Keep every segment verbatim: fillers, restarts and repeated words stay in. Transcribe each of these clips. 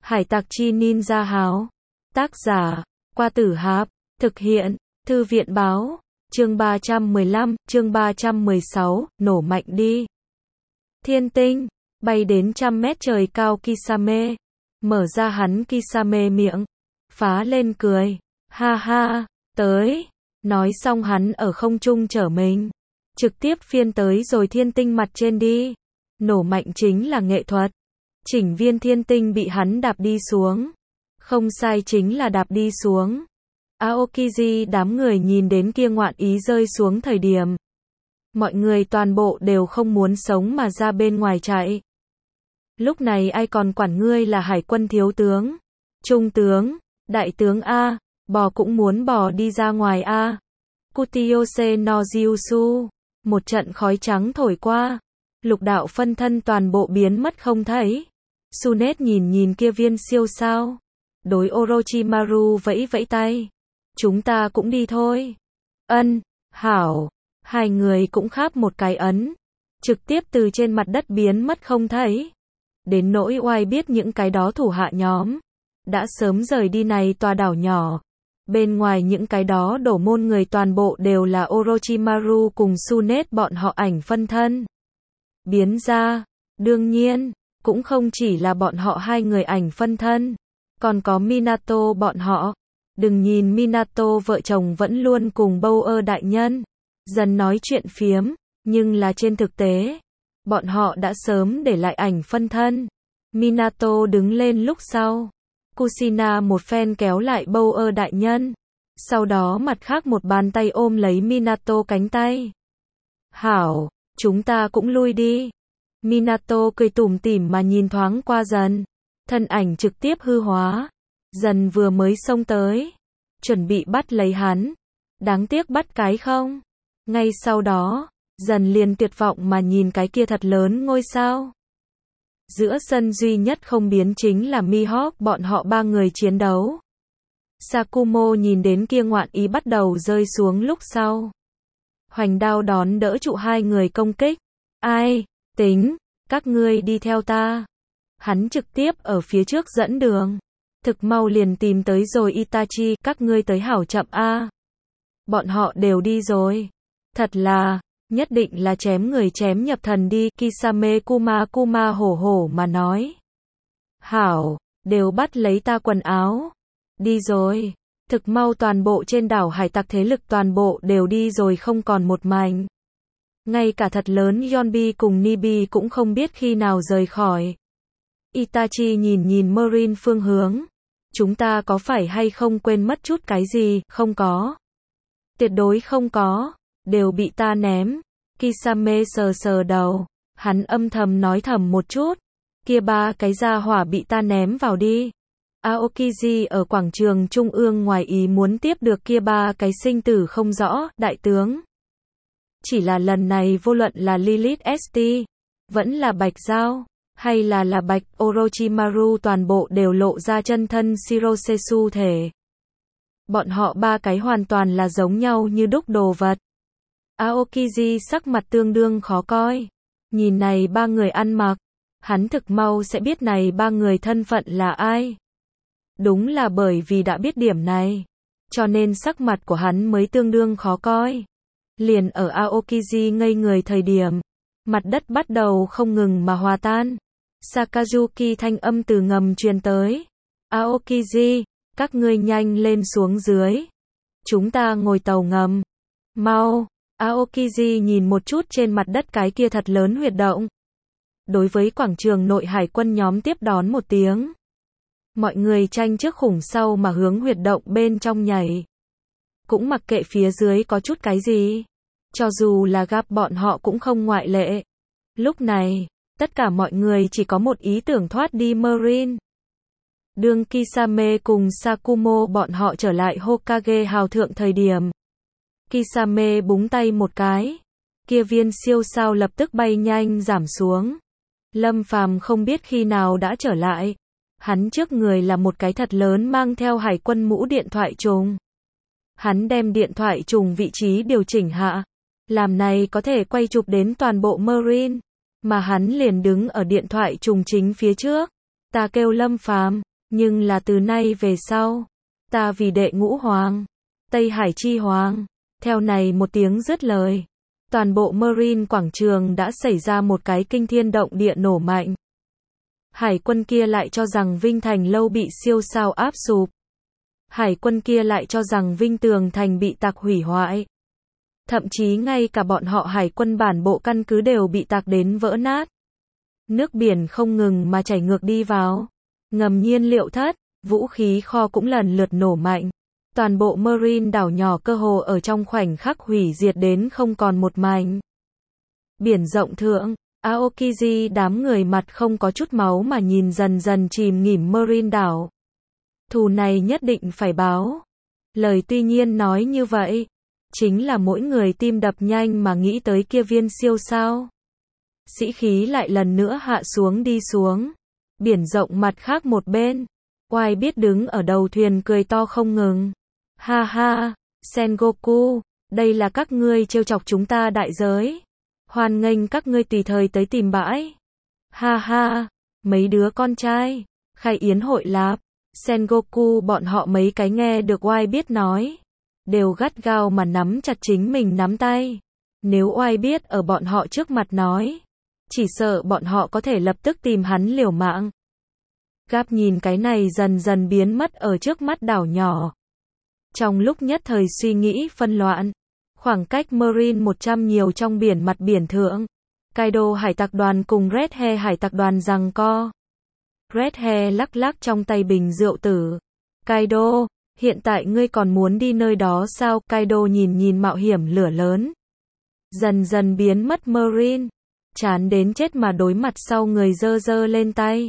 Hải tặc chi ninja háo. Tác giả, Qua Tử Hạp. Thực hiện, Thư viện báo. Chương ba trăm mười lăm, chương ba trăm mười sáu, nổ mạnh đi. Thiên tinh, bay đến trăm mét trời cao Kisame. Mở ra hắn Kisame miệng. Phá lên cười. Ha ha, tới. Nói xong hắn ở không trung chở mình. Trực tiếp phiên tới rồi thiên tinh mặt trên đi. Nổ mạnh chính là nghệ thuật. Chỉnh viên thiên tinh bị hắn đạp đi xuống. Không sai, chính là đạp đi xuống. Aokiji đám người nhìn đến kia ngoạn ý rơi xuống thời điểm. Mọi người toàn bộ đều không muốn sống mà ra bên ngoài chạy. Lúc này ai còn quản ngươi là hải quân thiếu tướng, trung tướng, đại tướng A, bò cũng muốn bò đi ra ngoài A. Kutiyose no Jiusu. Một trận khói trắng thổi qua. Lục đạo phân thân toàn bộ biến mất không thấy. Sunet nhìn nhìn kia viên siêu sao. Đối Orochimaru vẫy vẫy tay. Chúng ta cũng đi thôi. Ân, hảo. Hai người cũng kháp một cái ấn. Trực tiếp từ trên mặt đất biến mất không thấy. Đến nỗi oai biết những cái đó thủ hạ nhóm. Đã sớm rời đi này tòa đảo nhỏ. Bên ngoài những cái đó đổ môn người toàn bộ đều là Orochimaru cùng Sunet bọn họ ảnh phân thân. Biến ra. Đương nhiên, cũng không chỉ là bọn họ hai người ảnh phân thân. Còn có Minato bọn họ. Đừng nhìn Minato vợ chồng vẫn luôn cùng Bauer đại nhân. Dần nói chuyện phiếm. Nhưng là trên thực tế. Bọn họ đã sớm để lại ảnh phân thân. Minato đứng lên lúc sau. Kushina một phen kéo lại Bauer đại nhân. Sau đó mặt khác một bàn tay ôm lấy Minato cánh tay. Hảo, chúng ta cũng lui đi. Minato cười tủm tỉm mà nhìn thoáng qua Dần. Thân ảnh trực tiếp hư hóa. Dần vừa mới xông tới. Chuẩn bị bắt lấy hắn. Đáng tiếc bắt cái không. Ngay sau đó, Dần liền tuyệt vọng mà nhìn cái kia thật lớn ngôi sao. Giữa sân duy nhất không biến chính là Mihawk bọn họ ba người chiến đấu. Sakumo nhìn đến kia ngoạn ý bắt đầu rơi xuống lúc sau. Hoành đao đón đỡ trụ hai người công kích. Ai, tính, các ngươi đi theo ta. Hắn trực tiếp ở phía trước dẫn đường. Thực mau liền tìm tới rồi Itachi, các ngươi tới hảo chậm a. Bọn họ đều đi rồi. Thật là, nhất định là chém người chém nhập thần đi, Kisame Kuma Kuma hổ hổ mà nói. Hảo, đều bắt lấy ta quần áo. Đi rồi. Thực mau toàn bộ trên đảo hải tặc thế lực toàn bộ đều đi rồi không còn một mảnh. Ngay cả thật lớn Yonbi cùng Nibi cũng không biết khi nào rời khỏi. Itachi nhìn nhìn Marine phương hướng. Chúng ta có phải hay không quên mất chút cái gì? Không có. Tuyệt đối không có. Đều bị ta ném. Kisame sờ sờ đầu. Hắn âm thầm nói thầm một chút. Kia ba cái gia hỏa bị ta ném vào đi. Aokiji ở quảng trường trung ương ngoài ý muốn tiếp được kia ba cái sinh tử không rõ, đại tướng. Chỉ là lần này vô luận là Lilith ét tê, vẫn là Bạch Giao, hay là là Bạch Orochimaru toàn bộ đều lộ ra chân thân Shirosesu thể. Bọn họ ba cái hoàn toàn là giống nhau như đúc đồ vật. Aokiji sắc mặt tương đương khó coi. Nhìn này ba người ăn mặc, hắn thực mau sẽ biết này ba người thân phận là ai. Đúng là bởi vì đã biết điểm này, cho nên sắc mặt của hắn mới tương đương khó coi. Liền ở Aokiji ngây người thời điểm, mặt đất bắt đầu không ngừng mà hòa tan. Sakazuki thanh âm từ ngầm truyền tới. Aokiji, các ngươi nhanh lên xuống dưới. Chúng ta ngồi tàu ngầm. Mau. Aokiji nhìn một chút trên mặt đất cái kia thật lớn huyệt động. Đối với quảng trường nội hải quân nhóm tiếp đón một tiếng. Mọi người tranh trước khủng sau mà hướng huyệt động bên trong nhảy. Cũng mặc kệ phía dưới có chút cái gì. Cho dù là gặp bọn họ cũng không ngoại lệ. Lúc này, tất cả mọi người chỉ có một ý tưởng thoát đi Marine. Đương Kisame cùng Sakumo bọn họ trở lại Hokage hào thượng thời điểm. Kisame búng tay một cái. Kia viên siêu sao lập tức bay nhanh giảm xuống. Lâm Phàm không biết khi nào đã trở lại. Hắn trước người là một cái thật lớn mang theo hải quân mũ điện thoại trùng. Hắn đem điện thoại trùng vị trí điều chỉnh hạ. Làm này có thể quay chụp đến toàn bộ Marine. Mà hắn liền đứng ở điện thoại trùng chính phía trước. Ta kêu Lâm Phàm Nhưng là từ nay về sau, ta vì đệ ngũ hoàng, Tây Hải chi hoàng. Theo này một tiếng dứt lời, toàn bộ Marine quảng trường đã xảy ra một cái kinh thiên động địa nổ mạnh. Hải quân kia lại cho rằng Vinh Thành lâu bị siêu sao áp sụp. Hải quân kia lại cho rằng Vinh Tường Thành bị tạc hủy hoại. Thậm chí ngay cả bọn họ hải quân bản bộ căn cứ đều bị tạc đến vỡ nát. Nước biển không ngừng mà chảy ngược đi vào. Ngầm nhiên liệu thất, vũ khí kho cũng lần lượt nổ mạnh. Toàn bộ Marine đảo nhỏ cơ hồ ở trong khoảnh khắc hủy diệt đến không còn một mảnh. Biển rộng thượng, Aokiji đám người mặt không có chút máu mà nhìn dần dần chìm nghỉm Marine đảo. Thù này nhất định phải báo. Lời tuy nhiên nói như vậy, chính là mỗi người tim đập nhanh mà nghĩ tới kia viên siêu sao. Sĩ khí lại lần nữa hạ xuống đi xuống. Biển rộng mặt khác một bên, Oai biết đứng ở đầu thuyền cười to không ngừng. Ha ha, Sengoku, đây là các ngươi trêu chọc chúng ta đại giới. Hoan nghênh các ngươi tùy thời tới tìm bãi. Ha ha, mấy đứa con trai, khai yến hội lạp. Sengoku bọn họ mấy cái nghe được Oai biết nói, đều gắt gao mà nắm chặt chính mình nắm tay. Nếu Oai biết ở bọn họ trước mặt nói, chỉ sợ bọn họ có thể lập tức tìm hắn liều mạng. Gáp nhìn cái này dần dần biến mất ở trước mắt đảo nhỏ. Trong lúc nhất thời suy nghĩ phân loạn, khoảng cách Marine một trăm nhiều trong biển mặt biển thượng, Kaido hải tặc đoàn cùng Red Hair hải tặc đoàn giằng co. Red Hair lắc lắc trong tay bình rượu tử. Kaido, hiện tại ngươi còn muốn đi nơi đó sao? Kaido nhìn nhìn mạo hiểm lửa lớn. Dần dần biến mất Marine. Chán đến chết mà đối mặt sau người dơ dơ lên tay.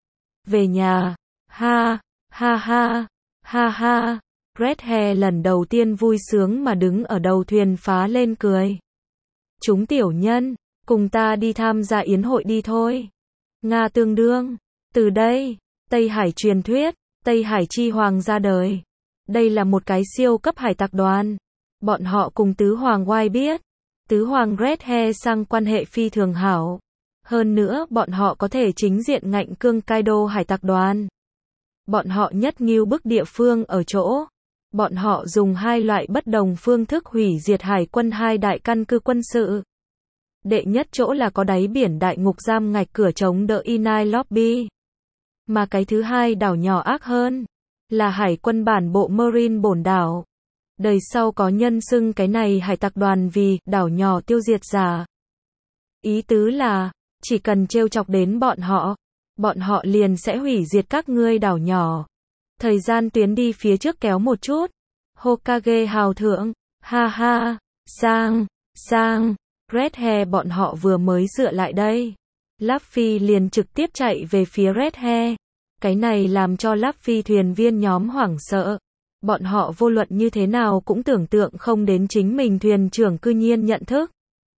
Về nhà. Ha, ha ha, ha ha. Red Hair lần đầu tiên vui sướng mà đứng ở đầu thuyền phá lên cười. Chúng tiểu nhân, cùng ta đi tham gia yến hội đi thôi. Nga tương đương. Từ đây, Tây Hải truyền thuyết, Tây Hải chi hoàng ra đời. Đây là một cái siêu cấp hải tặc đoàn. Bọn họ cùng tứ hoàng Oai biết. Tứ hoàng Red Hair sang quan hệ phi thường hảo. Hơn nữa bọn họ có thể chính diện ngạnh cương Kaido hải tặc đoàn. Bọn họ nhất nghiêu bức địa phương ở chỗ. Bọn họ dùng hai loại bất đồng phương thức hủy diệt hải quân hai đại căn cứ quân sự. Đệ nhất chỗ là có đáy biển đại ngục giam ngạch cửa chống đỡ Inai Lobby. Mà cái thứ hai đảo nhỏ ác hơn, là hải quân bản bộ Marine bổn đảo. Đời sau có nhân xưng cái này hải tặc đoàn vì đảo nhỏ tiêu diệt giả. Ý tứ là, chỉ cần trêu chọc đến bọn họ, bọn họ liền sẽ hủy diệt các ngươi đảo nhỏ. Thời gian tuyến đi phía trước kéo một chút. Hokage hào thượng, ha ha, sang, sang, Red Hair bọn họ vừa mới dựa lại đây. Luffy liền trực tiếp chạy về phía Red Hair. Cái này làm cho Luffy thuyền viên nhóm hoảng sợ. Bọn họ vô luận như thế nào cũng tưởng tượng không đến chính mình thuyền trưởng cư nhiên nhận thức.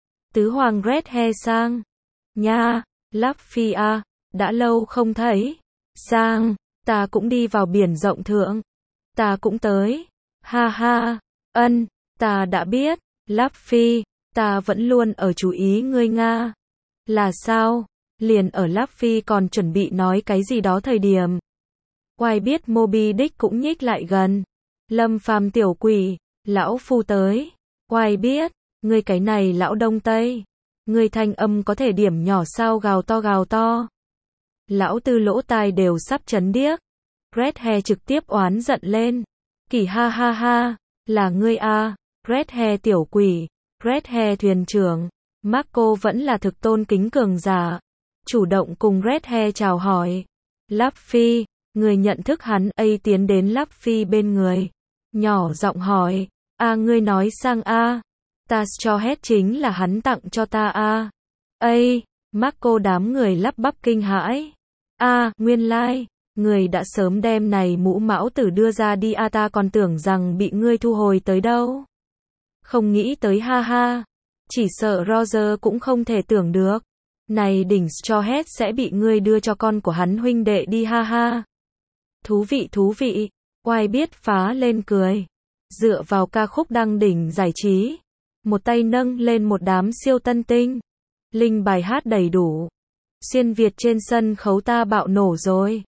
Tứ hoàng Red Hair sang. Nha, Luffy à, đã lâu không thấy. Sang, ta cũng đi vào biển rộng thượng. Ta cũng tới. Ha ha, ân, ta đã biết. Luffy, ta vẫn luôn ở chú ý ngươi Nga. Là sao? Liền ở Luffy còn chuẩn bị nói cái gì đó thời điểm. Oai biết Moby Dick cũng nhích lại gần. Lâm Phàm tiểu quỷ, lão phu tới. Oai biết, ngươi cái này lão đông tây. Ngươi thanh âm có thể điểm nhỏ sao gào to gào to. Lão tư lỗ tai đều sắp chấn điếc. Red Hair trực tiếp oán giận lên. Kỳ ha ha ha, là ngươi a, Red Hair tiểu quỷ, Red Hair thuyền trưởng. Marco vẫn là thực tôn kính cường giả. Chủ động cùng Red Hair chào hỏi. Luffy, người nhận thức hắn ấy tiến đến Luffy bên người. Nhỏ giọng hỏi, a ngươi nói sang a, ta cho hết chính là hắn tặng cho ta a. Ây, Marco đám người lắp bắp kinh hãi. A, nguyên lai, like, người đã sớm đem này mũ mão tử đưa ra đi a, ta còn tưởng rằng bị ngươi thu hồi tới đâu. Không nghĩ tới ha ha. Chỉ sợ Roger cũng không thể tưởng được. Này đỉnh cho hết sẽ bị ngươi đưa cho con của hắn huynh đệ đi ha ha. Thú vị thú vị. Oai biết phá lên cười. Dựa vào ca khúc đăng đỉnh giải trí. Một tay nâng lên một đám siêu tân tinh. Linh bài hát đầy đủ. Xuyên Việt trên sân khấu ta bạo nổ rồi.